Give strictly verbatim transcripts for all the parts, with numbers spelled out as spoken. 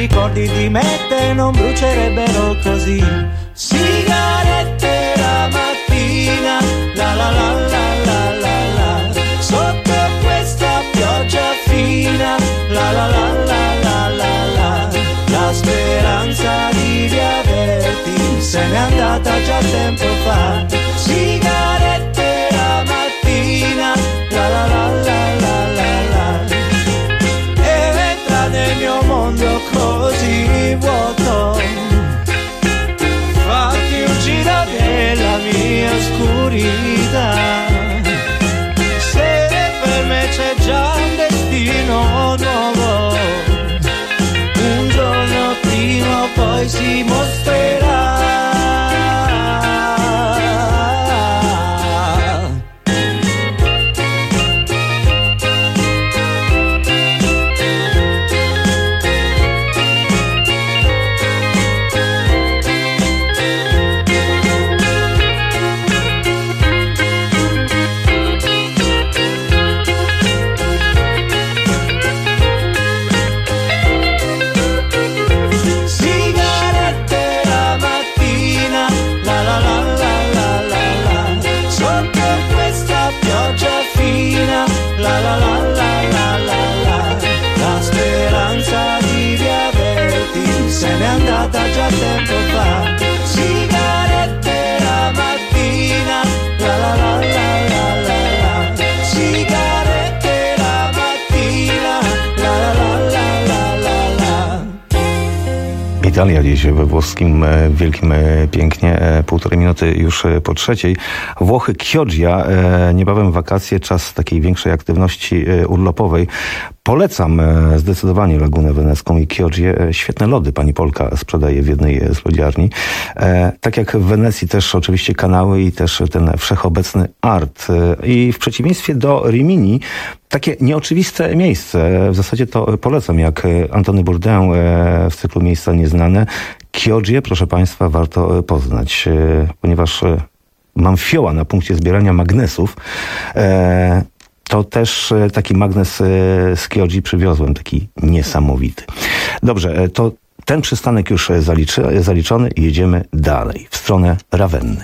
ricordi di me te non brucierebbero così. Sigarette la mattina, la la la la la la la, sotto questa pioggia fina, la la la la la la la, la speranza di riaverti se n'è andata già tempo fa. Sigarette la mattina, la la la la la la la, ed entra nel mio mondo così vuoto, fatti un giro della mia oscurità, se per me c'è già un destino nuovo, un giorno prima o poi si mostrerà. La la la la la la la, la speranza di riaverti se n'è andata già tempo fa. Sigarette la mattina, la la la la la la la, sigarette la mattina, la la la la la la la. Italia dziś we włoskim wielkim pięknie, półtorej minuty już po trzeciej. Włochy, Chioggia, niebawem wakacje, czas takiej większej aktywności urlopowej. Polecam zdecydowanie Lagunę Wenecką i Chioggię. Świetne lody pani Polka sprzedaje w jednej z lodziarni. Tak jak w Wenecji też oczywiście kanały i też ten wszechobecny art. I w przeciwieństwie do Rimini, takie nieoczywiste miejsce, w zasadzie to polecam, jak Antony Bourdain w cyklu Miejsca Nieznane. Chioggię, proszę państwa, warto poznać, ponieważ mam fioła na punkcie zbierania magnesów. To też taki magnes z Chioggi przywiozłem, taki niesamowity. Dobrze, to ten przystanek już zaliczy, zaliczony i jedziemy dalej, w stronę Ravenny.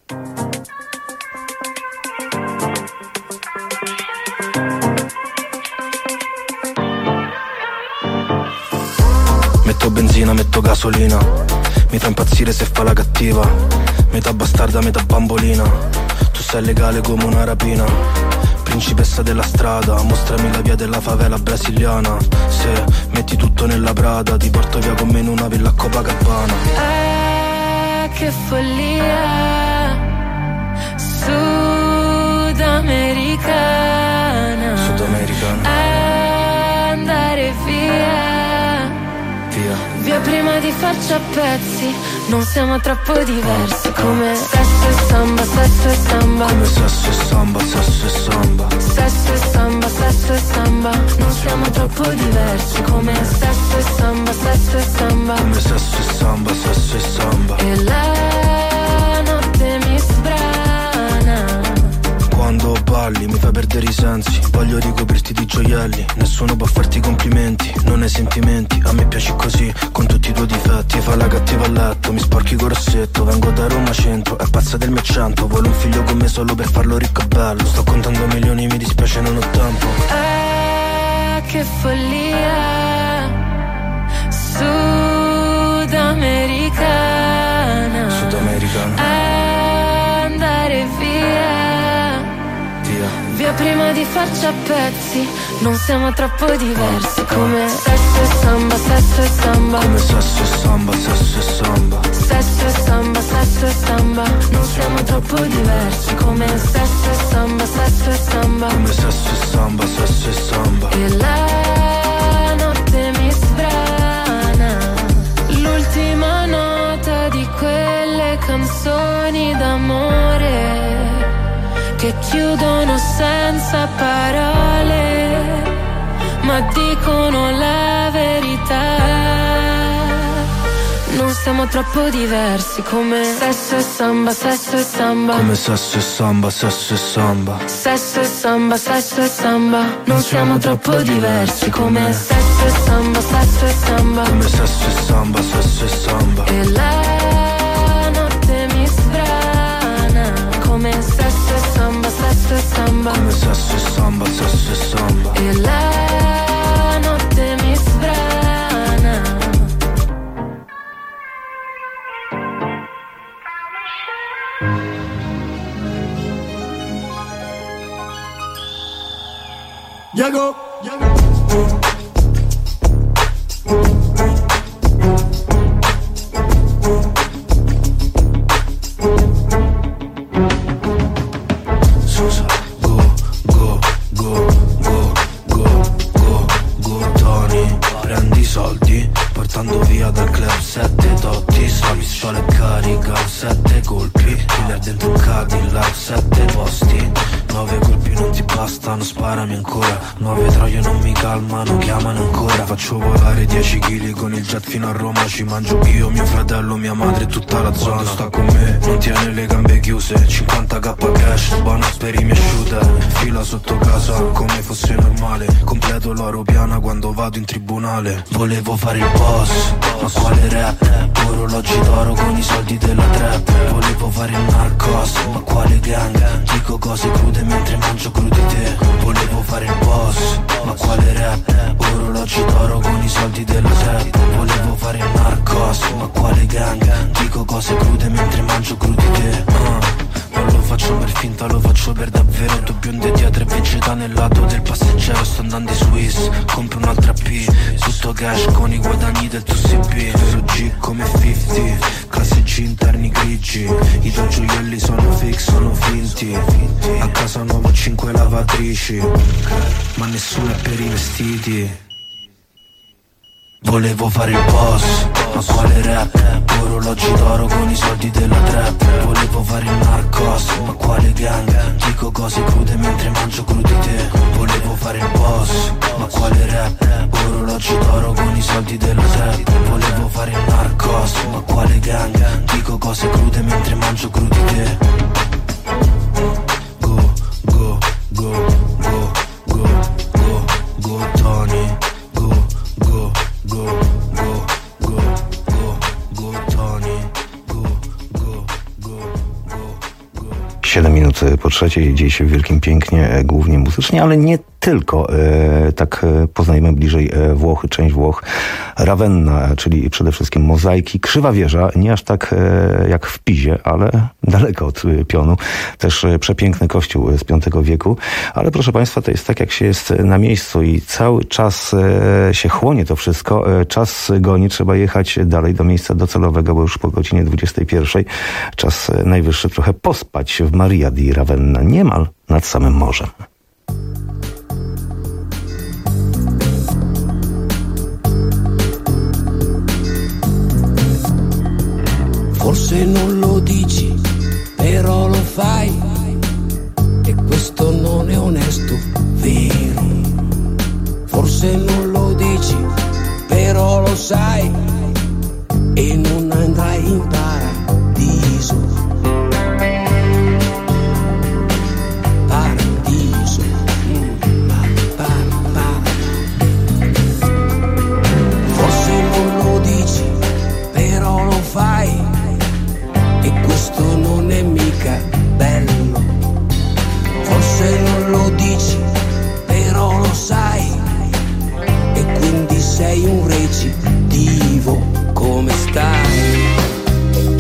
Metto benzina, metto gasolina, mi fa impazzire se fa la cattiva, metà bastarda, metà bambolina, tu sei legale come una rapina, principessa della strada, mostrami la via della favela brasiliana, se metti tutto nella Prada, ti porto via con me in una villa a Copacabana. Ah, che follia, sudamericana, sudamericana, andare via. Via prima di farci a pezzi, non siamo troppo diversi. Come sesso e samba, sesso e samba. Come sesso e samba, sesso e samba. Sesso e samba, sesso e samba. Non siamo troppo diversi. Come sesso e samba, sesso e samba. Come sesso e samba, sesso e samba. E la notte mi sbrana. Quando balli mi fai perdere i sensi, voglio ricoprirti di gioielli, nessuno può farti complimenti, non hai sentimenti, a me piaci così, con tutti i tuoi difetti, fa la cattiva a letto, mi sporchi il rossetto, vengo da Roma centro, è pazza del mio accento, vuole un figlio con me solo per farlo ricco e bello, sto contando milioni, mi dispiace non ho tempo. Ah, che follia, sudamericana, sudamericana, andare via. Via prima di farci a pezzi, non siamo troppo diversi. Come sesso e samba, sesso e samba. Come sesso e samba, sesso e samba. Sesso e samba, sesso e samba. Non siamo troppo diversi. Come sesso e samba, sesso e samba. Come sesso e samba, sesso e samba. E la notte mi sbrana. L'ultima nota di quelle canzoni d'amore che chiudono senza parole, ma dicono la verità. Non siamo troppo diversi, come sesso e samba, sesso e samba. Come sesso e samba, sesso e samba. Sesso e samba, sesso e samba. Non siamo troppo diversi, come sesso e samba, sesso e samba. Come sesso e samba, sesso e samba. E la notte mi sbrana, come sesso e samba, sesso e samba. Come sesso e samba, sesso e samba. E la notte mi sbrana. Yago, Yago. Susa, go, go, go, go, go, go, go, Tony. Prendi i soldi, portando via dal club sette dotti. La pistola è carica, sette colpi. Killer dentro un Cadillac, sette posti. Nove colpi non ti bastano, sparami ancora. Nove troie non mi calmano, chiamano ancora. Faccio volare dieci chili con il jet fino a Roma. Ci mangio io, mio fratello, mia madre e tutta la zona. Quando sta con me non tiene le gambe chiuse. cinquanta k cash, bonus per i miei shooter. Fila sotto casa come fosse normale. Completo l'oro piana quando vado in tribunale. Volevo fare il boss, ma quale rap? Orologi d'oro con i soldi della trap. Volevo fare il narcos, ma quale gang? Dico cose crude mentre mangio crudité. Volevo fare il boss, ma quale rap? Orologi d'oro con i soldi della trap. Volevo fare il narcos, ma quale gang? Dico cose crude mentre mangio crudité. uh. Non lo faccio per finta, lo faccio per davvero. Due bionde dietro e vegeta nel lato del passeggero. Sto andando in Swiss, compro un'altra P. Tutto cash con i guadagni del tuo C P. Vero G come cinquanta, classeggi interni grigi. I tuoi gioielli sono fix, sono finti. A casa nuovo cinque lavatrici, ma nessuno è per i vestiti. Volevo fare il boss, ma quale rap? Orologi d'oro con i soldi della trap. Volevo fare il narcos, ma quale gang? Dico cose crude mentre mangio crudité. Volevo fare il boss, ma quale rap? Orologi d'oro con i soldi della trap. Volevo fare il narcos, ma quale gang? Dico cose crude mentre mangio crudité. Go, go, go, go, go, go, go, Tony. Go, go, go, go, go, go, go, Tony. Go, go, go, go, go. siedem minut po trzeciej, dzieje się w Wielkim Pięknie, głównie muzycznie, ale nie tylko. E, tak poznajemy bliżej Włochy, część Włoch. Ravenna, czyli przede wszystkim mozaiki. Krzywa Wieża, nie aż tak e, jak w Pizie, ale daleko od pionu. Też przepiękny kościół z piątego wieku. Ale proszę Państwa, to jest tak, jak się jest na miejscu i cały czas e, się chłonie to wszystko. E, czas goni, trzeba jechać dalej do miejsca docelowego, bo już po godzinie dwudziestej pierwszej czas najwyższy trochę pospać w Maria di Ravenna, niemal nad samym morzem. Forse non lo dici, però lo fai, e questo non è onesto, vero? Forse non lo dici, però lo sai, e non andrai in paradiso. Paradiso, mm, ma, pa, pa. Forse non lo dici, però lo fai, e questo non è mica bello. Forse non lo dici, però lo sai, e quindi sei un recidivo. Come stai?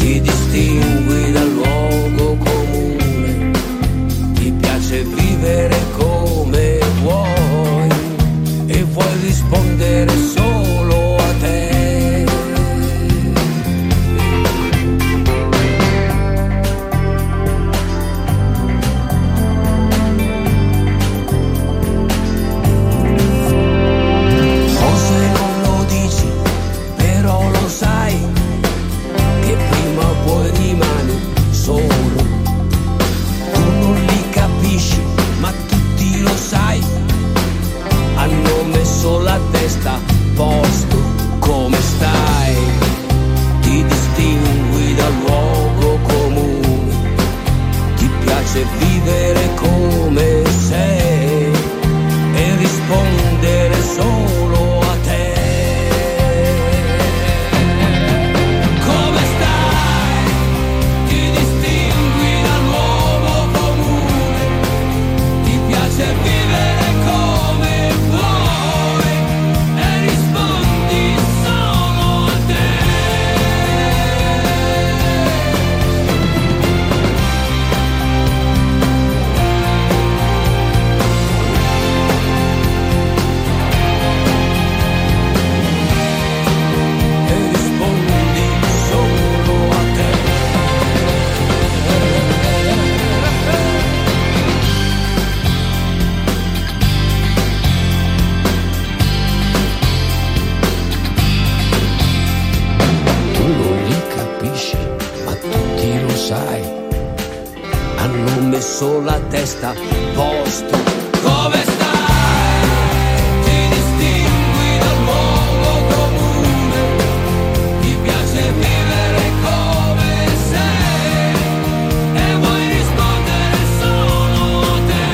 addosso la testa posto. Come stai? Ti distingui dal luogo comune, ti piace vivere come sei e vuoi rispondere solo te.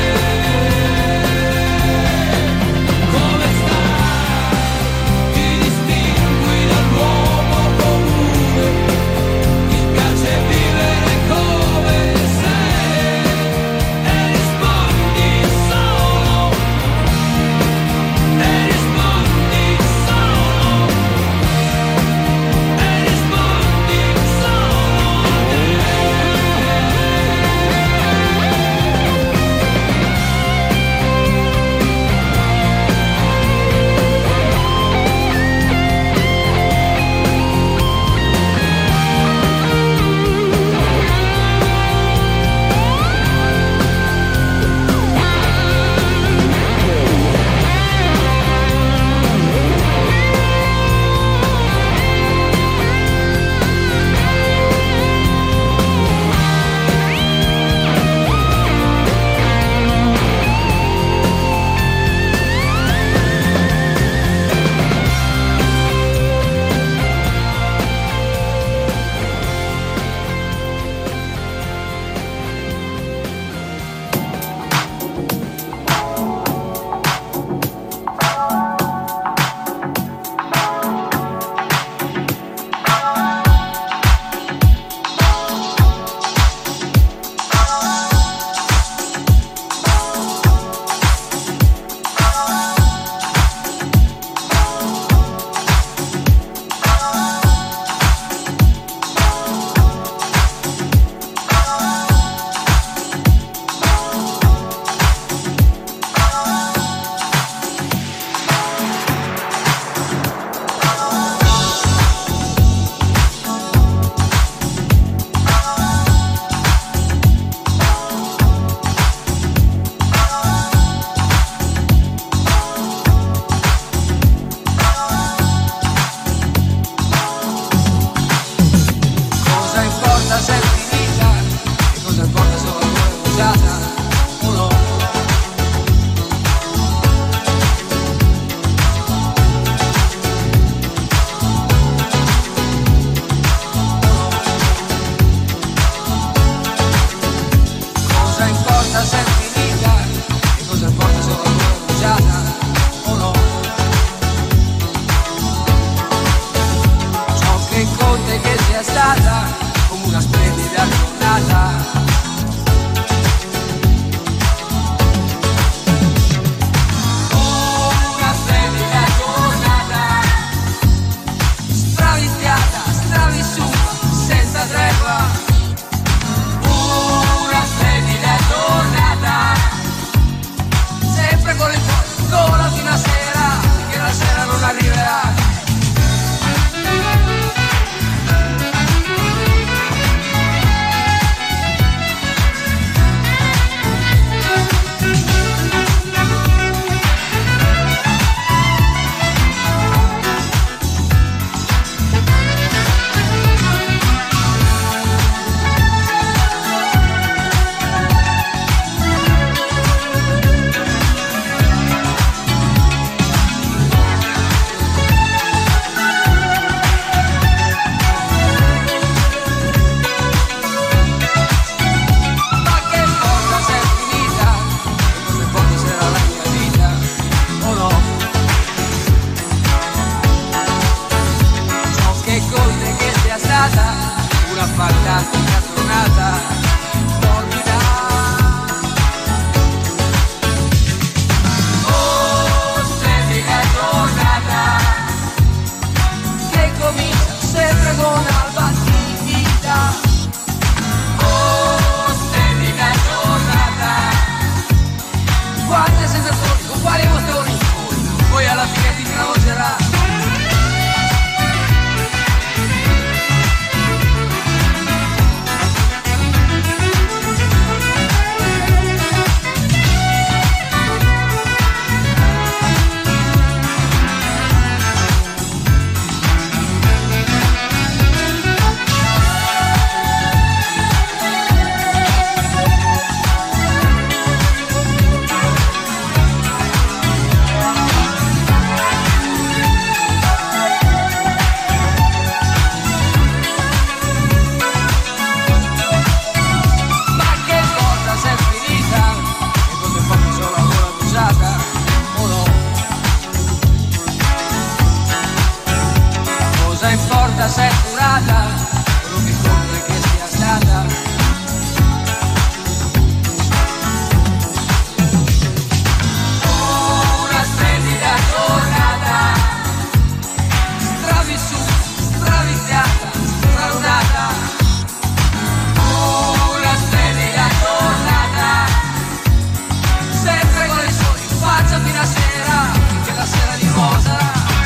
Come stai? Ti distingui dall'uomo comune, ti piace vivere come sei e rispondi solo, e rispondi solo, e rispondi solo a cosa importa se è finita, che cosa importa solo come usata o no. Cosa importa se è finita, che cosa importa solo come usata o no. Ciò che conta è che sia stata come una splendida giornata. Oh, una splendida giornata, straviziata, stravissuta, senza tregua. Una splendida giornata, sempre con il cuore, ancora fino a sera, che la sera non arriverà. Ma che importa se è finita, che cosa importa se era la mia vita o no. Ciò che conta è che sia stata una fantastica giornata, morbida. Oh, splendida giornata, che comincia sempre con alba timida. Oh, splendida giornata, quante sensazioni, con quali emozioni, poi alla fine ti travolgerà. volta sei curata, quello che conta è che sia stata. Una splendida giornata, stravissuta, straviziata, stralunata. Una splendida giornata, sempre con i soli in faccia fino a sera, che la sera di rosa.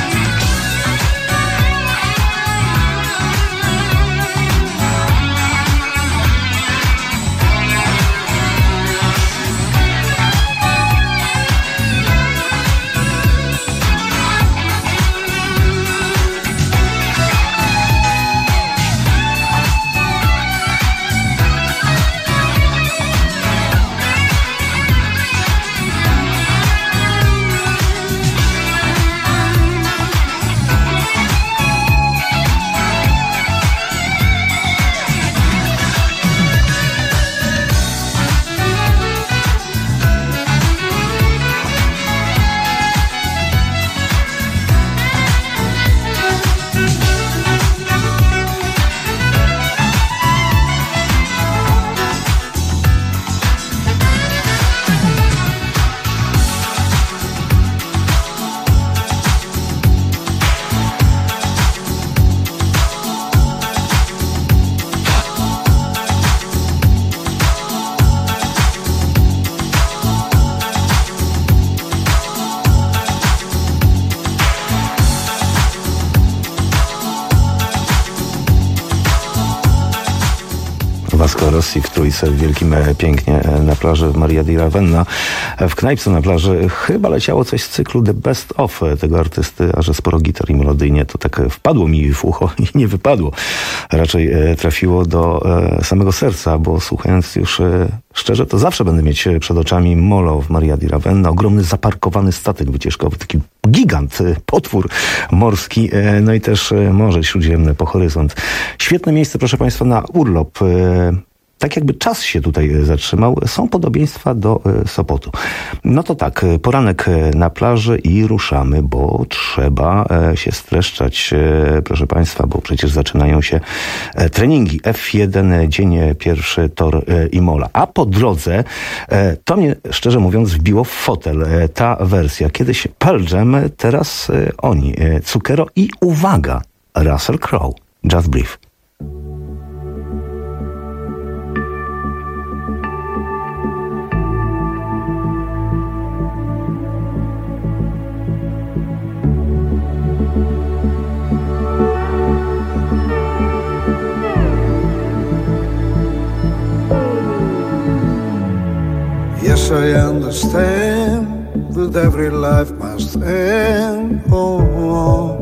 Vasco Rossi w Trójce w Wielkim Pięknie na plaży Maria di Ravenna. W knajpce na plaży chyba leciało coś z cyklu The Best Of tego artysty, a że sporo gitar i melodyjnie, to tak wpadło mi w ucho i nie wypadło. Raczej trafiło do samego serca, bo słuchając już szczerze, to zawsze będę mieć przed oczami molo w Maria di Ravenna, ogromny zaparkowany statek wycieczkowy, taki gigant, potwór morski, no i też Morze Śródziemne po horyzont. Świetne miejsce, proszę Państwa, na urlop. Tak jakby czas się tutaj zatrzymał, są podobieństwa do Sopotu. No to tak, poranek na plaży i ruszamy, bo trzeba się streszczać, proszę Państwa, bo przecież zaczynają się treningi. F jeden, dzień pierwszy, Tor Imola. A po drodze, to mnie szczerze mówiąc wbiło w fotel ta wersja. Kiedyś Pearl Jam, teraz oni, Zucchero i uwaga, Russell Crowe, Just Breathe. Yes, I understand that every life must end. Oh, oh.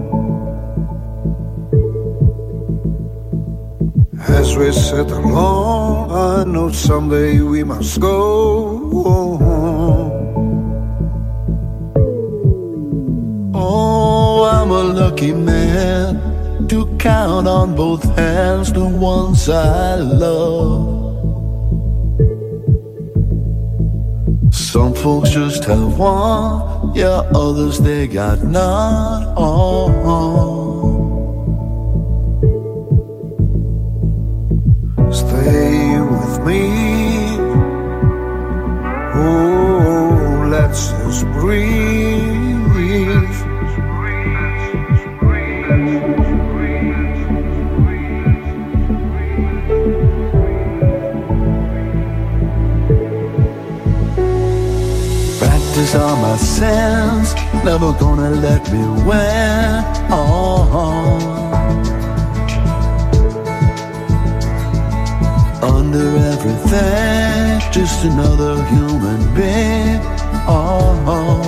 As we sit alone, I know someday we must go. Oh, oh. Oh, I'm a lucky man to count on both hands the ones I love. Some folks just have one, yeah, others they got none. Oh, oh. Stay with me. Oh, let's just breathe. Practice on my sense, never gonna let me win. Oh, under everything, just another human being. Oh,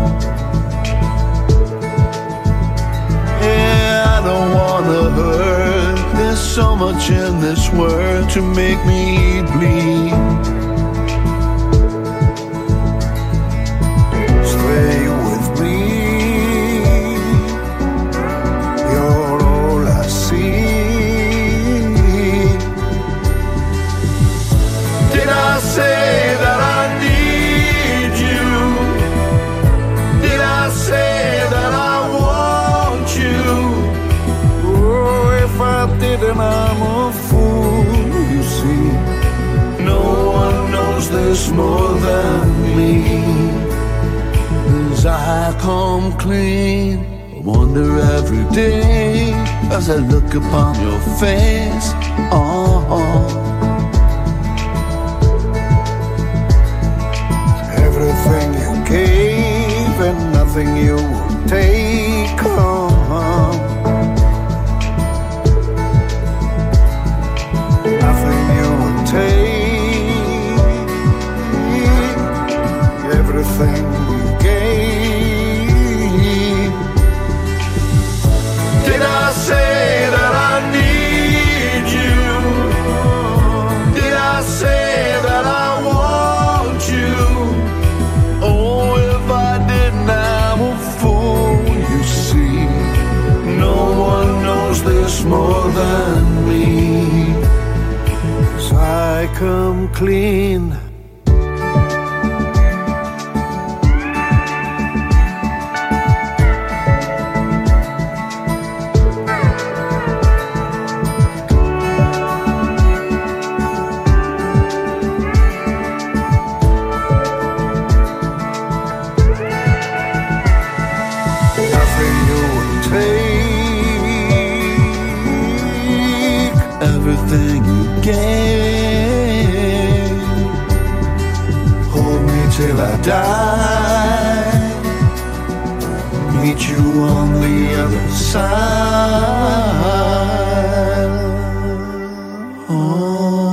yeah, I don't wanna hurt. There's so much in this world to make me bleed. Stay with me. You're all I see. Did I say that I need you? Did I say that I want you? Oh, kid and I'm a fool, you see. No one knows this more than me. As I come clean, I wonder every day as I look upon your face. Oh, oh. Everything you gave and nothing you will take on. Nothing you will take. Everything you gave. Did I say that I need you? Did I say that I want you? Oh, if I didn't, I'm a fool, you see. No one knows this more than me. 'Cause I come clean. Everything you gave, hold me till I die, meet you on the other side. Oh.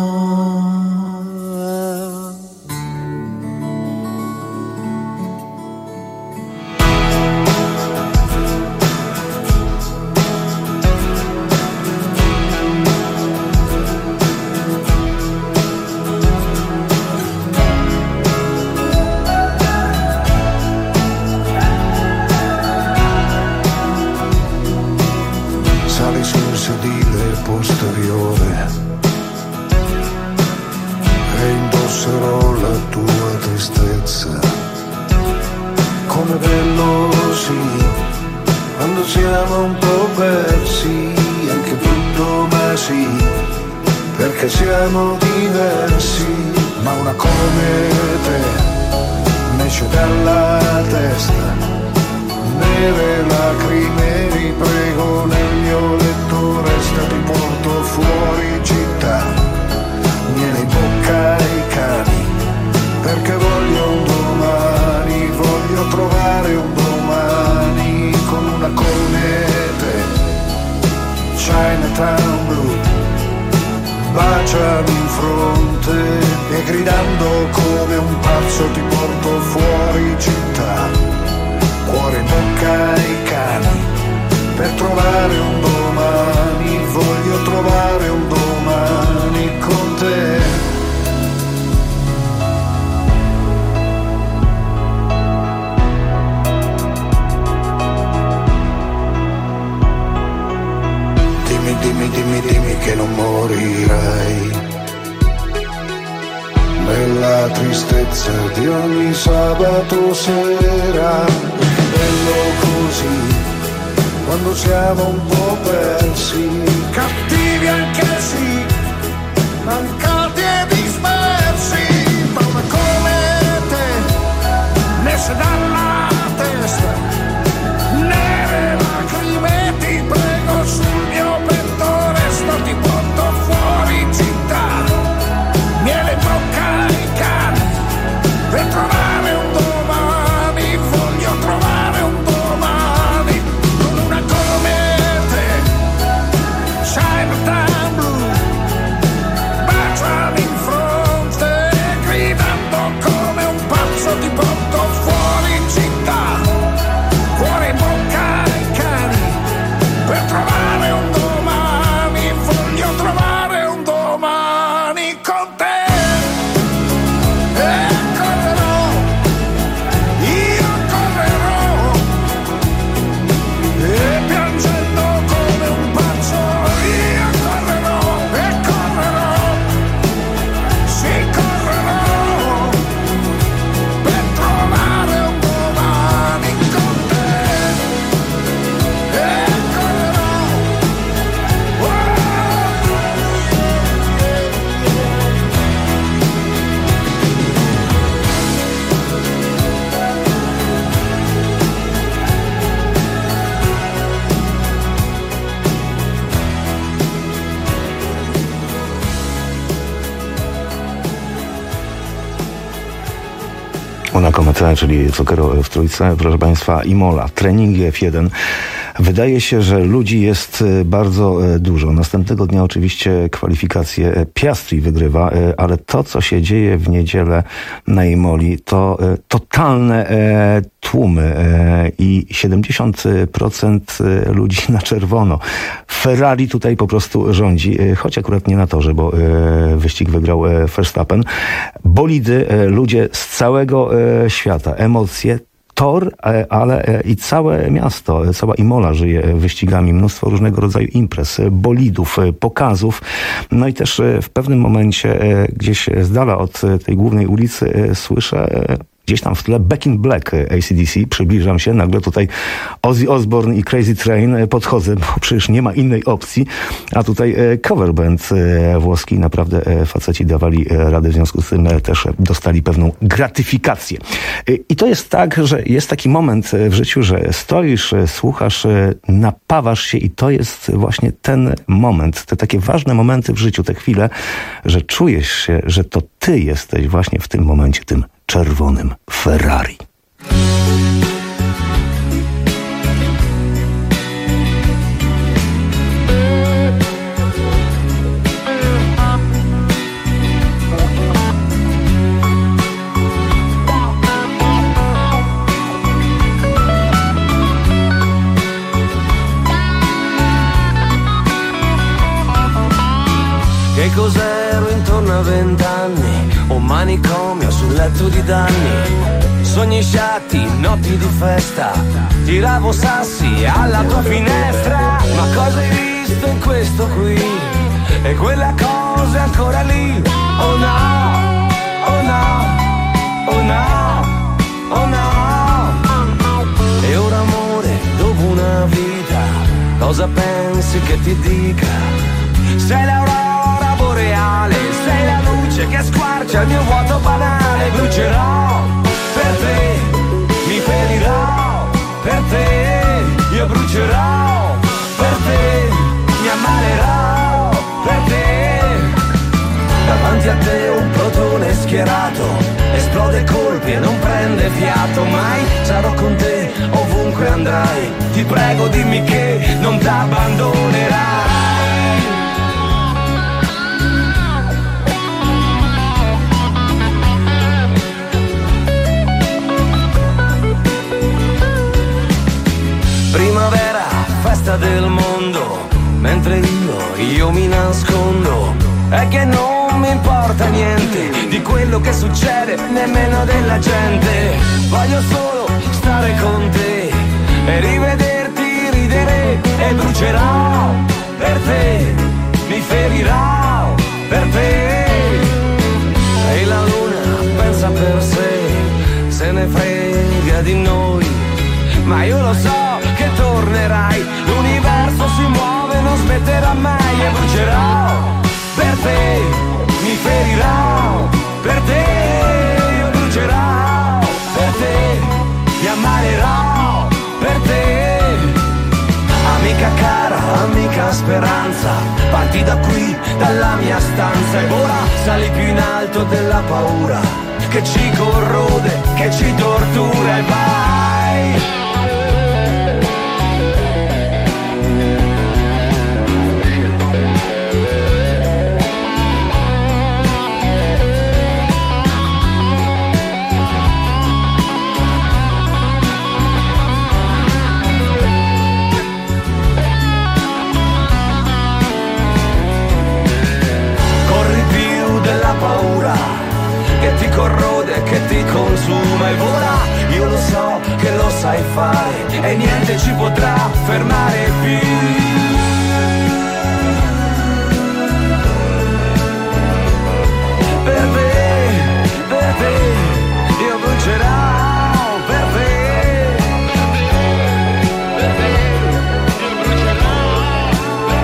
Sali sul sedile posteriore e indosserò la tua tristezza. Come bello sì, quando siamo un po' persi, anche brutto ma sì, perché siamo diversi. Ma una come te ne esce dalla testa, nere lacrime, vi prego nel mio letto resta, ti porto fuori città, miele in bocca ai cani, perché voglio un domani, voglio trovare un domani con una come te. Chinatown blu, baciami in fronte e gridando come un pazzo ti porto fuori città, cuore in bocca ai cani, per trovare un domani, voglio trovare un domani con te. Dimmi, dimmi, dimmi, dimmi che non morirai nella tristezza di ogni sabato sera. Che bello così, quando siamo un po' persi, cattivi anche sì, mancati e dispersi. Ma una come te ne esce dalla testa, nere lacrime, ti prego sul mio petto resto, ti porto fuori città, miele in bocca ai cani, per trovare un domani, voglio trovare un domani con una come te. Na Kometę, czyli Zucchero w trójce, proszę Państwa, Imola, treningi F jeden. Wydaje się, że ludzi jest bardzo dużo. Następnego dnia oczywiście kwalifikacje. Piastri wygrywa, ale to, co się dzieje w niedzielę na Imoli, to totalne tłumy i siedemdziesiąt procent ludzi na czerwono. Ferrari tutaj po prostu rządzi, choć akurat nie na torze, bo wyścig wygrał Verstappen. Bolidy, ludzie z całego świata, emocje, tor, ale i całe miasto, cała Imola żyje wyścigami, mnóstwo różnego rodzaju imprez, bolidów, pokazów. No i też w pewnym momencie gdzieś z dala od tej głównej ulicy słyszę gdzieś tam w tle Back in Black A C D C. Przybliżam się, nagle tutaj Ozzy Osbourne i Crazy Train, podchodzę, bo przecież nie ma innej opcji, a tutaj cover band włoski, naprawdę faceci dawali radę, w związku z tym też dostali pewną gratyfikację. I to jest tak, że jest taki moment w życiu, że stoisz, słuchasz, napawasz się i to jest właśnie ten moment, te takie ważne momenty w życiu, te chwile, że czujesz się, że to ty jesteś właśnie w tym momencie tym czerwonym Ferrari. Che cos'ero intorno a vent'anni? Un manicomio sul letto di danni, sogni sciatti, notti di festa, tiravo sassi alla tua finestra. Ma cosa hai visto in questo qui? E quella cosa è ancora lì? Oh no, oh no, oh no, oh no. E ora amore, dopo una vita, cosa pensi che ti dica? Sei l'aurora boreale, sei la luce che squarcia il mio vuoto banale. Brucerò per te, mi ferirò per te, io brucerò per te, mi ammalerò per te. Davanti a te un protone schierato, esplode colpi e non prende fiato. Mai sarò con te ovunque andrai, ti prego dimmi che non t'abbandonerai. Primavera, festa del mondo, mentre io, io mi nascondo. È che non mi importa niente di quello che succede, nemmeno della gente. Voglio solo stare con te e rivederti ridere. E brucerò per te, mi ferirò per te. E la luna pensa per sé, se ne frega di noi. Ma io lo so che tornerai, l'universo si muove, non smetterà mai. E brucerò per te, mi ferirò per te, io brucerò per te, mi ammalerò per te. Amica cara, amica speranza, parti da qui, dalla mia stanza. E ora sali più in alto della paura che ci corrode, che ci tortura. E vai. Paura che ti corrode, che ti consuma. E ora io lo so che lo sai fare e niente ci potrà fermare più. Per te, per te, io brucerò per te, per te, io brucerò per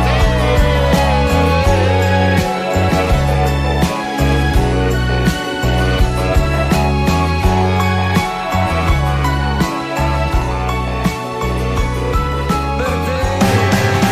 te.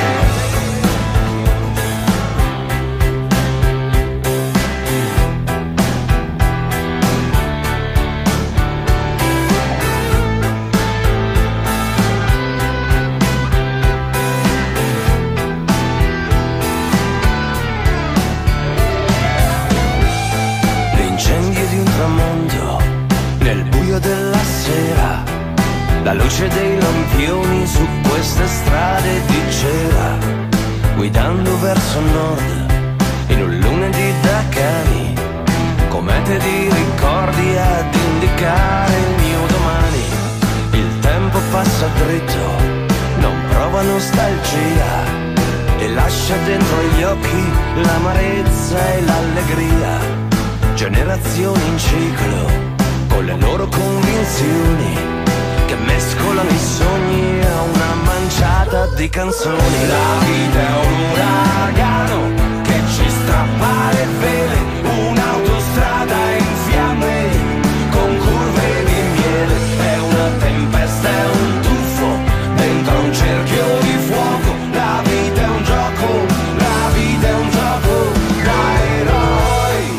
luce dei lampioni su queste strade di cera, guidando verso nord in un lunedì da cani, comete di ricordi ad indicare il mio domani. Il tempo passa dritto, non prova nostalgia e lascia dentro gli occhi l'amarezza e l'allegria. Generazioni in ciclo con le loro convinzioni che mescolano i sogni a una manciata di canzoni. La vita è un uragano che ci strappa le vele, un'autostrada in fiamme con curve di miele. È una tempesta, è un tuffo dentro un cerchio di fuoco. La vita è un gioco, la vita è un gioco da eroi.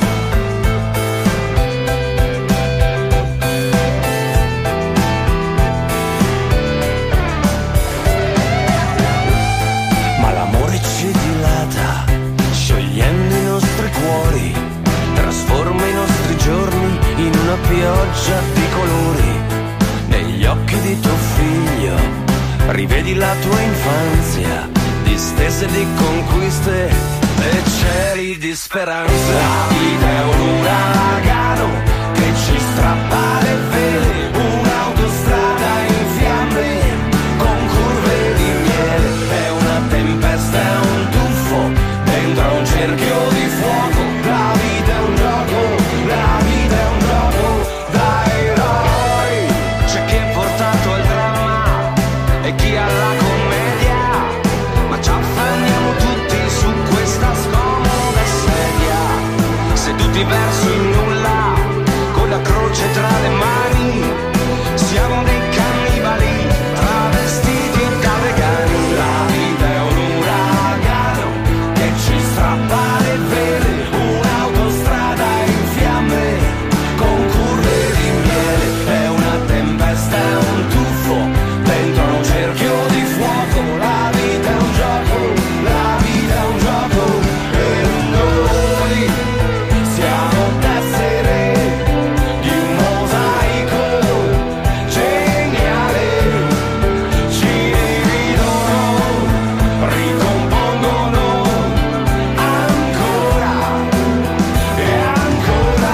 Ma l'amore ci dilata, sciogliendo i nostri cuori, trasforma i nostri giorni in una pioggia di colori. Negli occhi di tuo figlio rivedi la tua infanzia, distese di conquiste e cieli di speranza. La vita è un uragano che ci strappa le vele, un'autostrada in fiamme con curve di miele. È una tempesta, è un tuffo dentro un cerchio di fuoco. La vita è un gioco, la vita è un gioco da eroi. C'è chi è portato al dramma e chi alla commedia, ma ci affanniamo tutti su questa scomoda sedia, seduti verso il nulla con la croce tra le mani. Siamo dei cannibali travestiti da vegani. La vita è un uragano che ci strappa le vele, un'autostrada in fiamme con curve di miele. È una tempesta, è un tuffo dentro un cerchio di fuoco. La vita è un gioco, la vita è un gioco e noi siamo tessere di un mosaico geniale. Ci dividono, ricompongono ancora e ancora.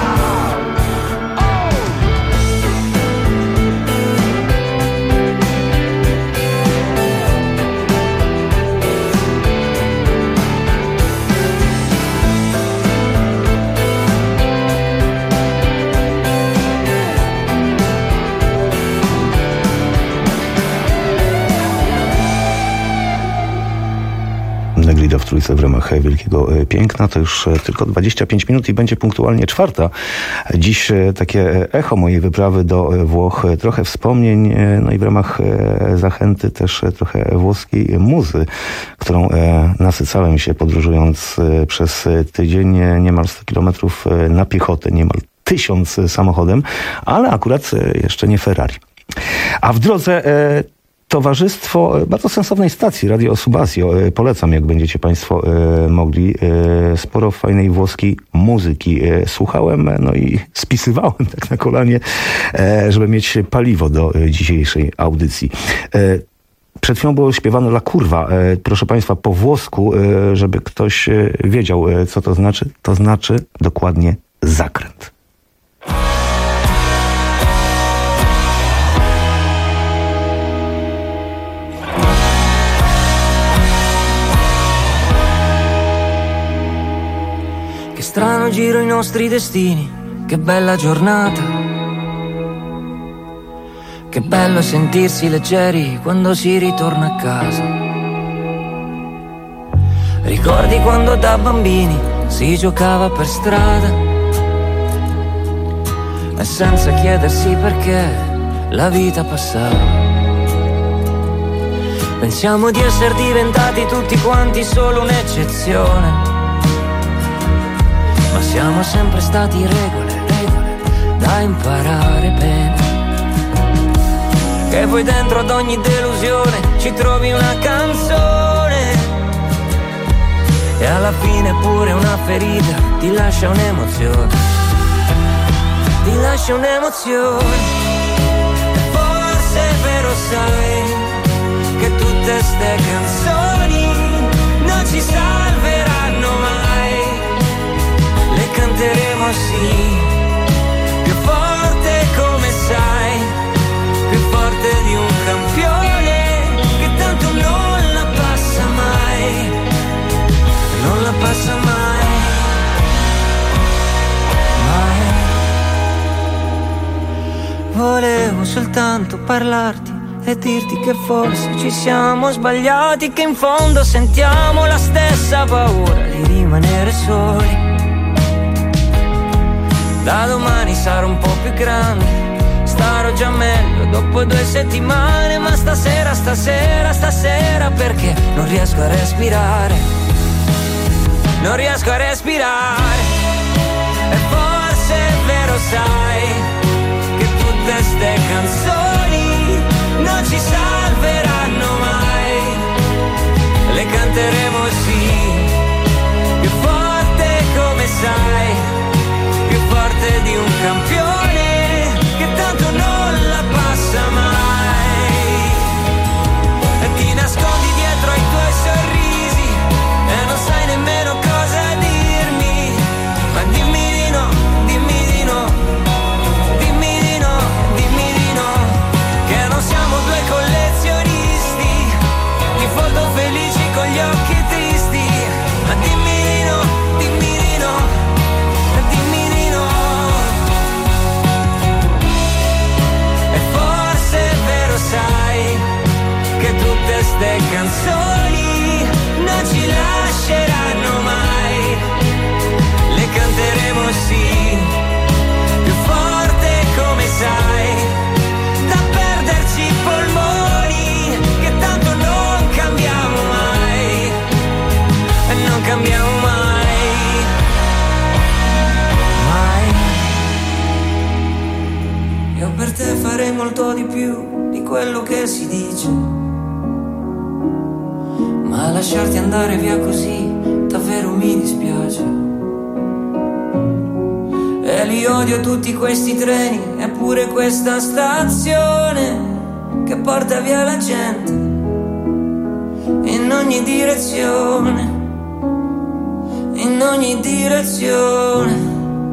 Negrida w trójce w ramach Wielkiego Piękna. To już tylko dwadzieścia pięć minut i będzie punktualnie czwarta. Dziś takie echo mojej wyprawy do Włoch, trochę wspomnień, no i w ramach zachęty też trochę włoskiej muzy, którą nasycałem się podróżując przez tydzień niemal sto kilometrów na piechotę, niemal tysiąc samochodem, ale akurat jeszcze nie Ferrari. A w drodze towarzystwo bardzo sensownej stacji, Radio Subasio. Polecam, jak będziecie Państwo mogli. Sporo fajnej włoskiej muzyki słuchałem, no i spisywałem tak na kolanie, żeby mieć paliwo do dzisiejszej audycji. Przed chwilą było śpiewane La Curva, proszę Państwa, po włosku, żeby ktoś wiedział, co to znaczy. To znaczy dokładnie zakręt. Strano giro i nostri destini, che bella giornata. Che bello sentirsi leggeri quando si ritorna a casa. Ricordi quando da bambini si giocava per strada e senza chiedersi perché la vita passava. Pensiamo di essere diventati tutti quanti solo un'eccezione, ma siamo sempre stati regole, regole da imparare bene. Che poi dentro ad ogni delusione ci trovi una canzone e alla fine pure una ferita ti lascia un'emozione, ti lascia un'emozione. Forse vero sai che tutte ste canzoni non ci salveranno mai. Le canteremo sì, più forte come sai, più forte di un campione che tanto non la passa mai, non la passa mai, mai. Volevo soltanto parlarti e dirti che forse ci siamo sbagliati, che in fondo sentiamo la stessa paura di rimanere soli. Da domani sarò un po' più grande, starò già meglio dopo due settimane, ma stasera, stasera, stasera perché non riesco a respirare, non riesco a respirare. E forse è vero sai che tutte ste canzoni non ci salveranno mai, le canteremo sì, più forte come sai, più forte di un campione che tanto non la passa mai. E ti nascondi dietro ai tuoi sorrisi e non sai nemmeno cosa dirmi, ma dimmi di no, dimmi di no, dimmi di no, dimmi di no, che non siamo due collezionisti di foto felici con gli occhi tristi, ma dimmi di no, dimmi di no, dimmi di no. E forse è vero sai che tutte ste canzoni non ci lasceranno mai, le canteremo sì, più forte come sai, da perderci i polmoni, che tanto non cambiamo mai, e non cambiamo mai, mai. Io per te farei molto di più di quello che si dice, ma lasciarti andare via così davvero mi dispiace. E li odio tutti questi treni, eppure questa stazione che porta via la gente in ogni direzione, in ogni direzione.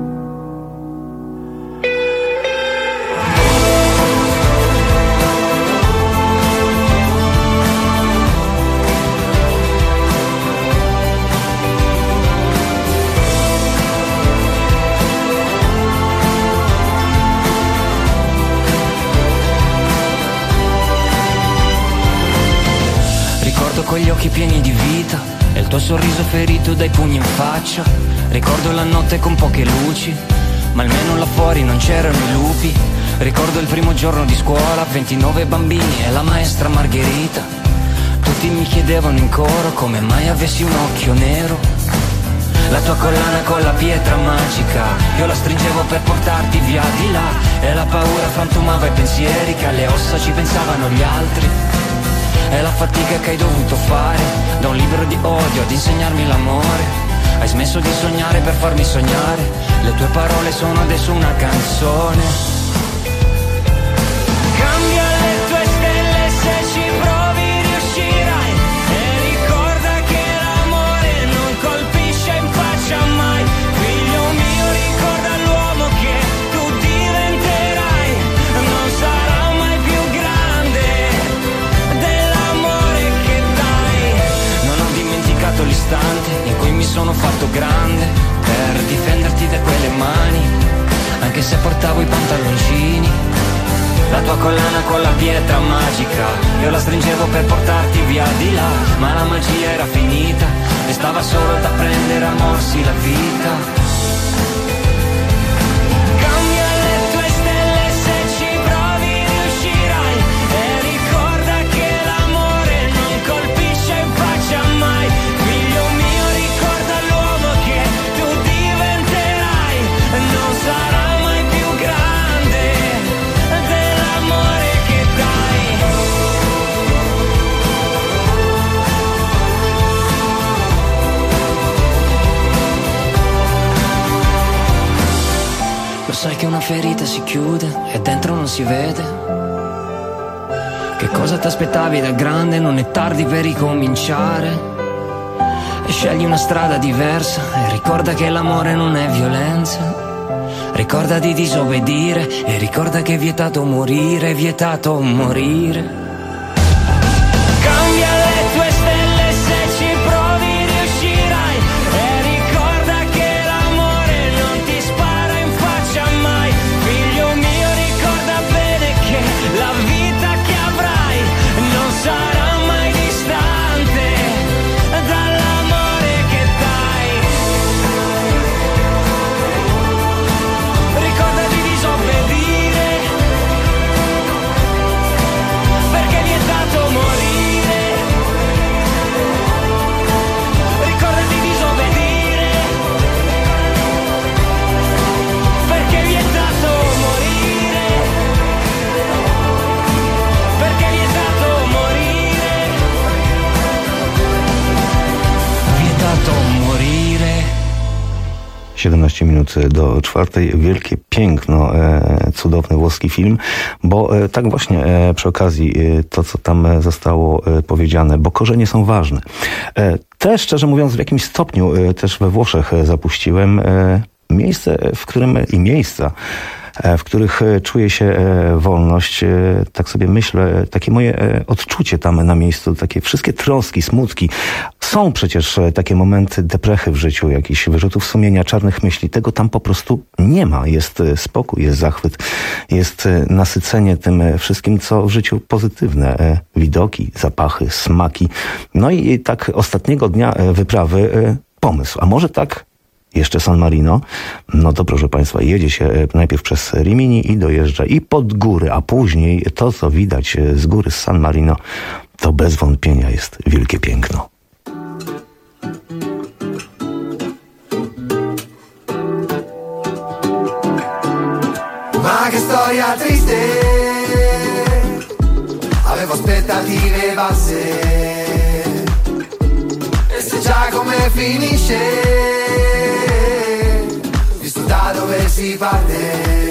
Con gli occhi pieni di vita e il tuo sorriso ferito dai pugni in faccia. Ricordo la notte con poche luci, ma almeno là fuori non c'erano i lupi. Ricordo il primo giorno di scuola, ventinove bambini e la maestra Margherita. Tutti mi chiedevano in coro come mai avessi un occhio nero. La tua collana con la pietra magica, io la stringevo per portarti via di là. E la paura frantumava i pensieri, che alle ossa ci pensavano gli altri. È la fatica che hai dovuto fare, da un libro di odio ad insegnarmi l'amore. Hai smesso di sognare per farmi sognare, le tue parole sono adesso una canzone. Cambia le tue stelle se ci provi riuscirai, e ricorda che l'amore non colpisce in faccia mai. Figlio mio, ricorda l'uomo che tu diventerai, non sarà mai più grande dell'amore che dai. Non ho dimenticato l'istante in cui mi sono fatto grande per difenderti da quelle mani, anche se portavo i pantaloncini. La tua collana con la pietra magica, io la stringevo per portarti via di là, ma la magia era finita e stava solo da prendere a morsi la vita. Sai che una ferita si chiude e dentro non si vede. Che cosa ti aspettavi da grande? Non è tardi per ricominciare. E scegli una strada diversa e ricorda che l'amore non è violenza. Ricorda di disobbedire e ricorda che è vietato morire, è vietato morire. Cambia le tue stelle se ci provi riuscirai. E ricorda che l'amore non ti spara in faccia mai. Figlio mio, ricorda bene che la vita che avrai non sarà mai distante dall'amore che dai. Ricorda di disobbedire, perché è vietato morire. Ricorda di disobbedire, perché è vietato morire. Perché è vietato morire. Vietato morire. siedemnaście minut do czwartej. Wielkie piękno, e, cudowny włoski film, bo e, tak właśnie e, przy okazji e, to, co tam zostało e, powiedziane, bo korzenie są ważne. E, też, szczerze mówiąc, w jakimś stopniu e, też we Włoszech e, zapuściłem e, miejsce, w którym i miejsca, w których czuję się wolność. Tak sobie myślę, takie moje odczucie tam na miejscu, takie wszystkie troski, smutki. Są przecież takie momenty deprechy w życiu, jakichś wyrzutów sumienia, czarnych myśli. Tego tam po prostu nie ma. Jest spokój, jest zachwyt, jest nasycenie tym wszystkim, co w życiu pozytywne. Widoki, zapachy, smaki. No i tak ostatniego dnia wyprawy pomysł. A może tak jeszcze San Marino? No to proszę Państwa, jedzie się najpierw przez Rimini i dojeżdża i pod góry, a później to, co widać z góry z San Marino, to bez wątpienia jest wielkie piękno. Ma che storia triste, avevo aspettative basse, e se già come finisce, visto da dove si parte.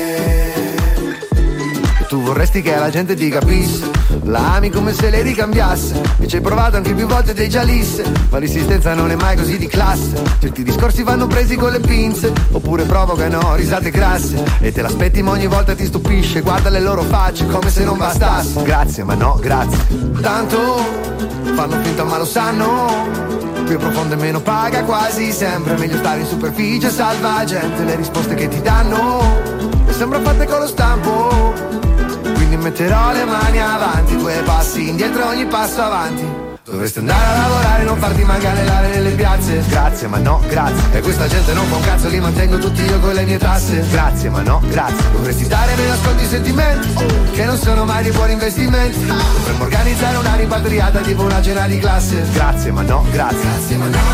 E tu vorresti che la gente ti capisse, la ami come se le ricambiasse, e ci hai provato anche più volte ed hai già lisse, ma l'insistenza non è mai così di classe. Certi discorsi vanno presi con le pinze, oppure provocano risate grasse, e te l'aspetti ma ogni volta ti stupisce. Guarda le loro facce come se non bastasse. Grazie ma no grazie, tanto fanno finta ma lo sanno. Più profondo e meno paga quasi sempre, meglio stare in superficie, salva gente. Le risposte che ti danno e sembra fatte con lo stampo, quindi metterò le mani avanti, due passi indietro ogni passo avanti. Dovresti andare a lavorare e non farti manganellare nelle piazze. Grazie ma no grazie, e questa gente non fa un cazzo, li mantengo tutti io con le mie tasse. Grazie ma no grazie, dovresti dare meno ascolti i sentimenti, che non sono mai di buoni investimenti. Dovremmo organizzare una rimpatriata tipo una cena di classe. Grazie ma no grazie, grazie ma no,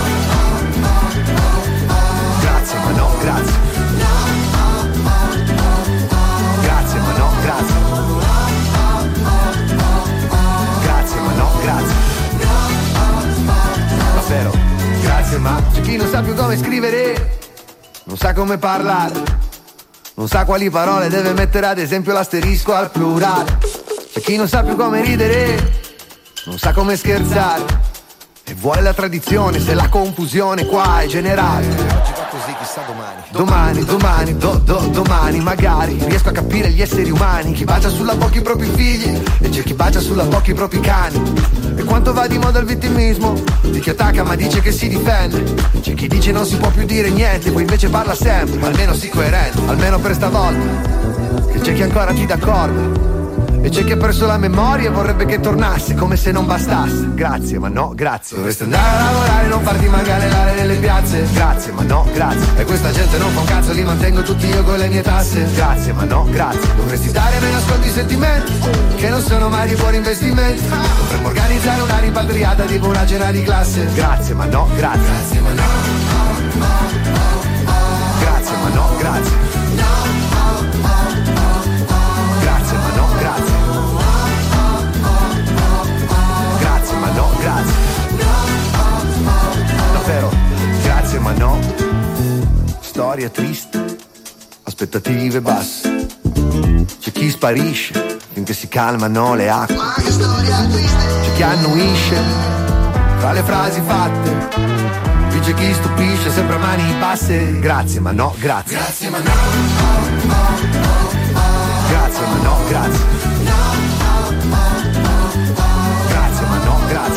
grazie ma no grazie, grazie ma no grazie, grazie ma no grazie. Davvero, grazie ma c'è chi non sa più come scrivere, non sa come parlare, non sa quali parole deve mettere, ad esempio l'asterisco al plurale. C'è chi non sa più come ridere, non sa come scherzare, e vuole la tradizione se la confusione qua è generale. Oggi va così, chissà domani. Domani, domani, do, do, domani magari riesco a capire gli esseri umani, chi bacia sulla bocca i propri figli e c'è chi bacia sulla bocca i propri cani. E quanto va di moda il vittimismo di chi attacca ma dice che si difende. C'è chi dice non si può più dire niente, poi invece parla sempre, almeno sii coerente, almeno per stavolta. Che c'è chi ancora ti dà corda, e c'è chi ha perso la memoria e vorrebbe che tornasse, come se non bastasse. Grazie ma no grazie, dovresti andare a lavorare e non farti manganellare nelle piazze. Grazie ma no grazie, e questa gente non fa un cazzo, li mantengo tutti io con le mie tasse. Grazie ma no grazie, dovresti dare meno ascolti i sentimenti, che non sono mai di buoni investimenti. Dovremmo organizzare una rimpatriata tipo una cena di classe. Grazie ma no grazie, grazie ma no, grazie ma no grazie, grazie ma no grazie, grazie ma no grazie, davvero, grazie ma no. Storia triste, aspettative basse, c'è chi sparisce, finché si calmano le acque. C'è chi annuisce fra le frasi fatte, vince chi stupisce sempre a mani basse. Grazie ma no, grazie. Grazie ma no, oh, oh, oh, oh. Grazie ma no, grazie. Grazie ma no, grazie.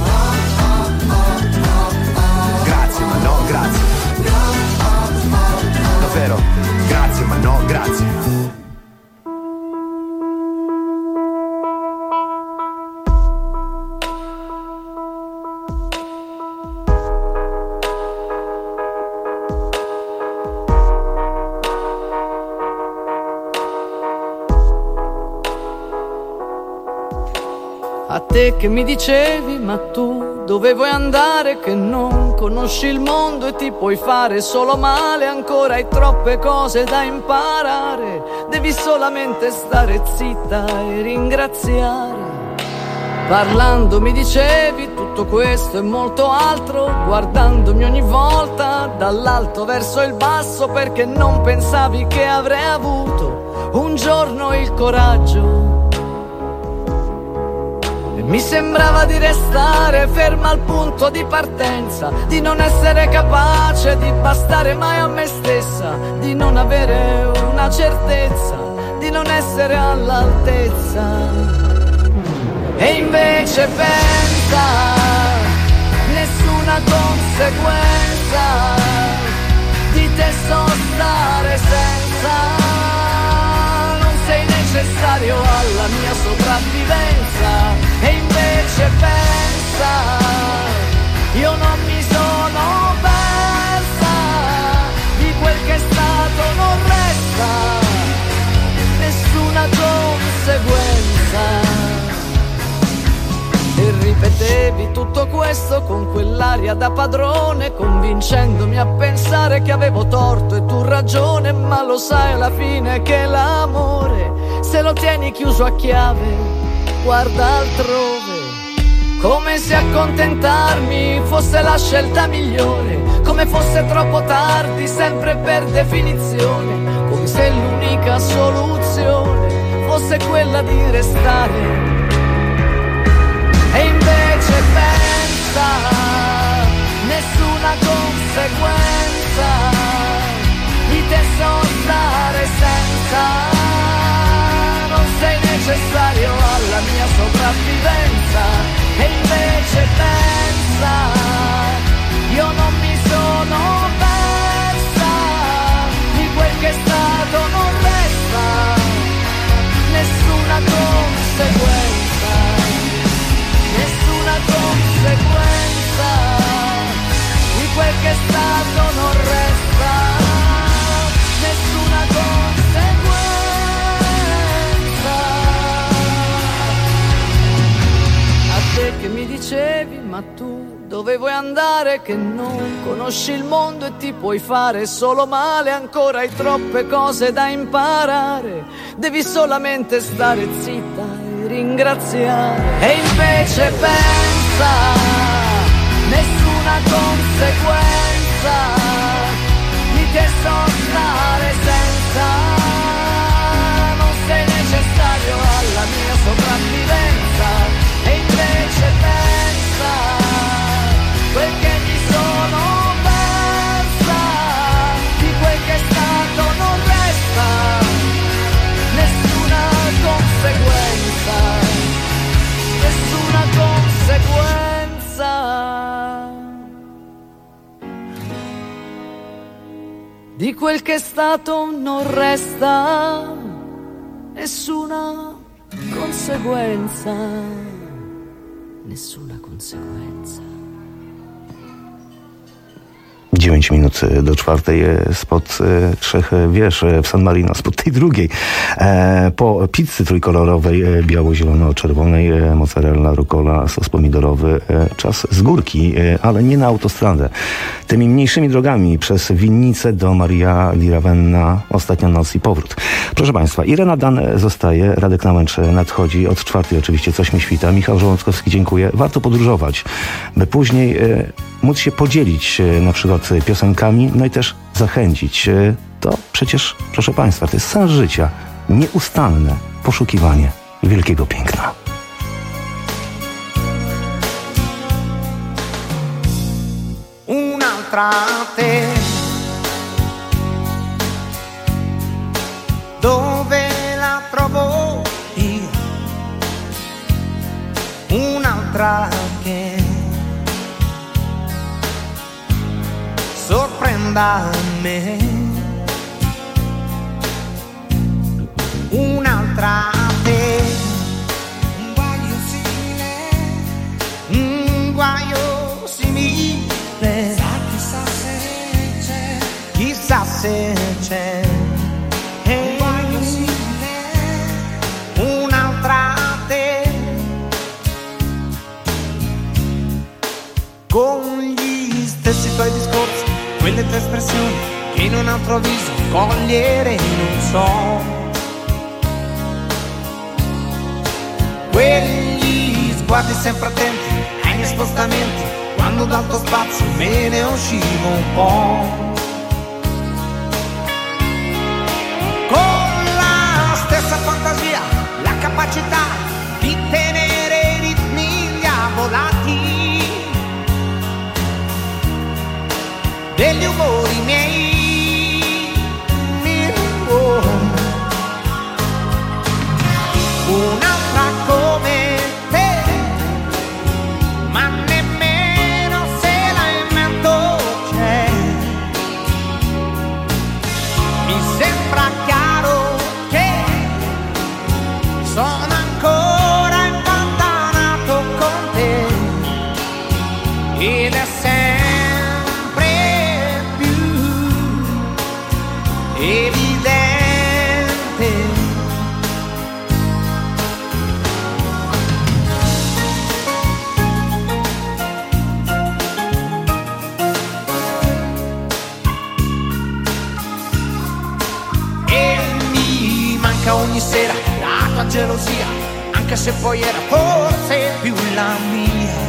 Grazie ma no, grazie. Davvero, grazie ma no, grazie. A te che mi dicevi, ma tu dove vuoi andare, che non conosci il mondo e ti puoi fare solo male, ancora hai troppe cose da imparare, devi solamente stare zitta e ringraziare. Parlando mi dicevi tutto questo e molto altro, guardandomi ogni volta dall'alto verso il basso, perché non pensavi che avrei avuto un giorno il coraggio. Mi sembrava di restare ferma al punto di partenza, di non essere capace di bastare mai a me stessa, di non avere una certezza, di non essere all'altezza. E invece pensa, nessuna conseguenza, di te so stare senza, non sei necessario alla mia sopravvivenza. E invece pensa, io non mi sono persa, di quel che è stato non resta nessuna conseguenza. E ripetevi tutto questo con quell'aria da padrone, convincendomi a pensare che avevo torto e tu ragione, ma lo sai alla fine che l'amore, se lo tieni chiuso a chiave, guarda altrove, come se accontentarmi fosse la scelta migliore, come fosse troppo tardi sempre per definizione, come se l'unica soluzione fosse quella di restare. E invece pensa, nessuna conseguenza, di te so stare senza, non sei necessario alla mia sopravvivenza. E invece pensa, io non mi sono persa, di quel che è stato non resta nessuna conseguenza, nessuna conseguenza, di quel che è stato non resta nessuna conseguenza. Che mi dicevi, ma tu dove vuoi andare, che non conosci il mondo e ti puoi fare solo male, ancora hai troppe cose da imparare, devi solamente stare zitta e ringraziare. E invece pensa, nessuna conseguenza, di te so stare senza, non sei necessario alla mia sopravvivenza. E invece pensa, quel che mi sono persa, di quel che è stato non resta nessuna conseguenza, nessuna conseguenza. Di quel che è stato non resta nessuna conseguenza. Nessuna conseguenza. dziewięć minut do czwartej, spod trzech wież w San Marino, spod tej drugiej. Po pizzy trójkolorowej, biało-zielono-czerwonej, mozzarella, rucola, sos pomidorowy, czas z górki, ale nie na autostradę. Tymi mniejszymi drogami przez Winnicę do Maria di Ravenna, ostatnia noc i powrót. Proszę Państwa, Irena Dan zostaje, Radek Nałęcz nadchodzi, od czwartej oczywiście Coś mi świta, Michał Żołądkowski, dziękuję. Warto podróżować, by później móc się podzielić na przykład piosenkami, no i też zachęcić. To przecież, proszę Państwa, to jest sens życia, nieustanne poszukiwanie i wielkiego piękna. Un'altra te, dove la trovo io? Un'altra che sorprenda me, un'altra te, un guaio simile, un guaio simile, chissà se c'è, chissà se c'è, un guaio simile, un'altra te, con gli stessi tuoi discorsi, quelle tue espressioni che in un altro viso cogliere non so, quegli sguardi sempre attenti ai miei spostamenti, quando dal tuo spazio me ne uscivo un po', con la stessa fantasia, la capacità di tenere i ritmi diavolati degli umori miei, oh. Un'altra come te, ma nemmeno se la invento c'è. Mi sembra chiaro che sono ancora impantanato con te, ed è sempre evidente. E mi manca ogni sera la tua gelosia, anche se poi era forse più la mia.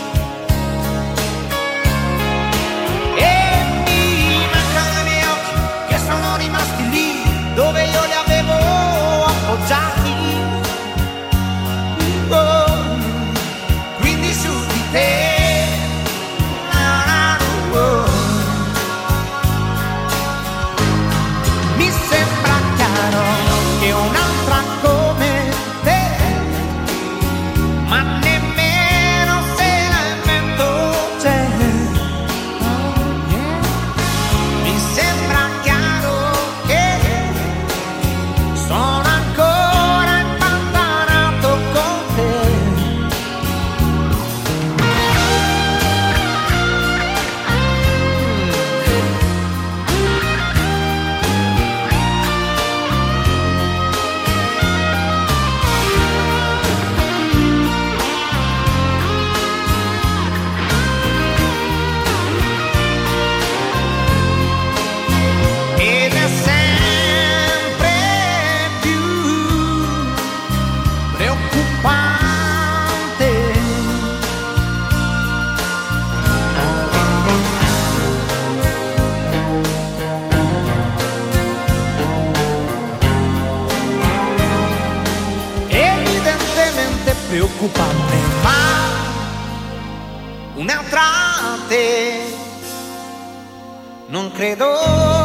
Sono rimasti lì dove io li avevo appoggiati, oh, quindi su di te, oh. Mi sembra chiaro che un'altra come te, ma nemmeno se la invento c'è. Mi sembra sono ancora impantanato con te. Ed è sempre preoccupante. Evidentemente preoccupante, ma un'altra te non credo.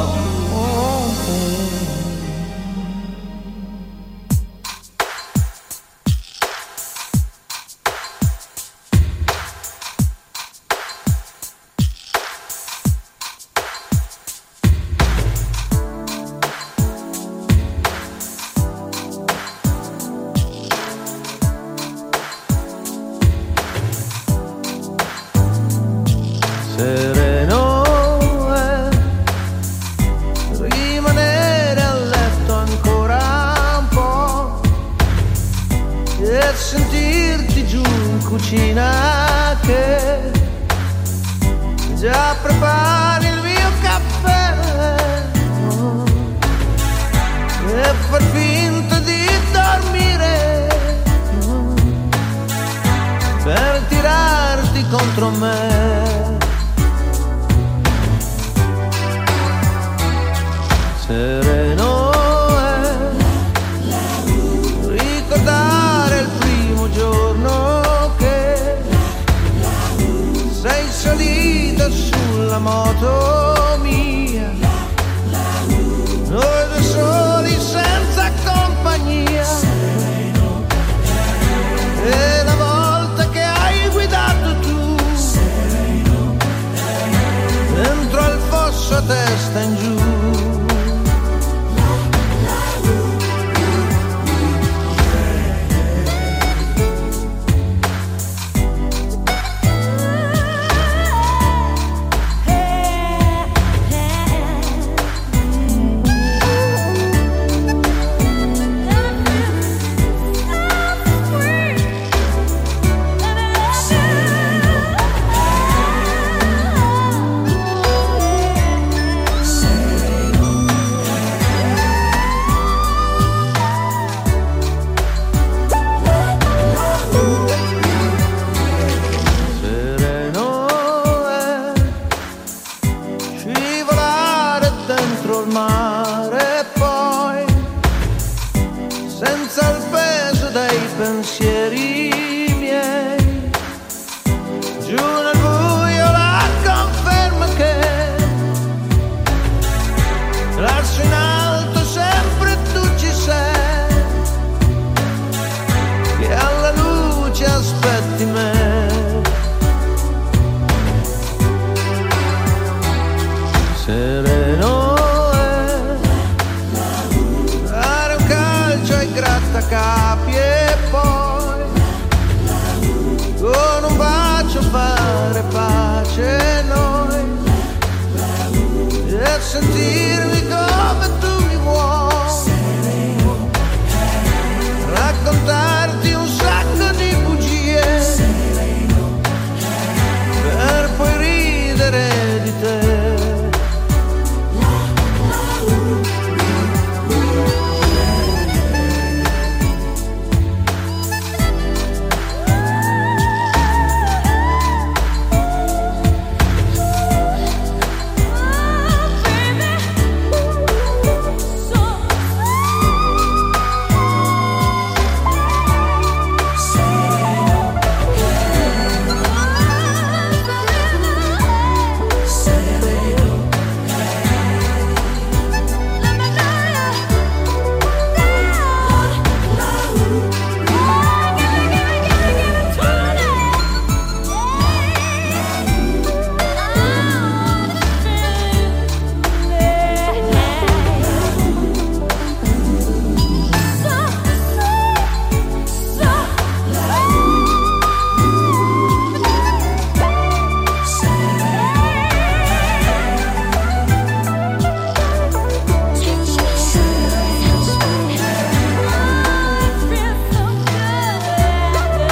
Sereno è rimanere a letto ancora un po' e sentirti giù in cucina che già prepari il mio caffè, oh, e far finta di dormire, oh, per tirarti contro me. Sereno è la moto mia, noi da soli senza compagnia, e la volta che hai guidato tu dentro al fosso a testa in giù. Sentirmi come tu mi vuoi, raccontarti un sacco di bugie per poi ridere di te.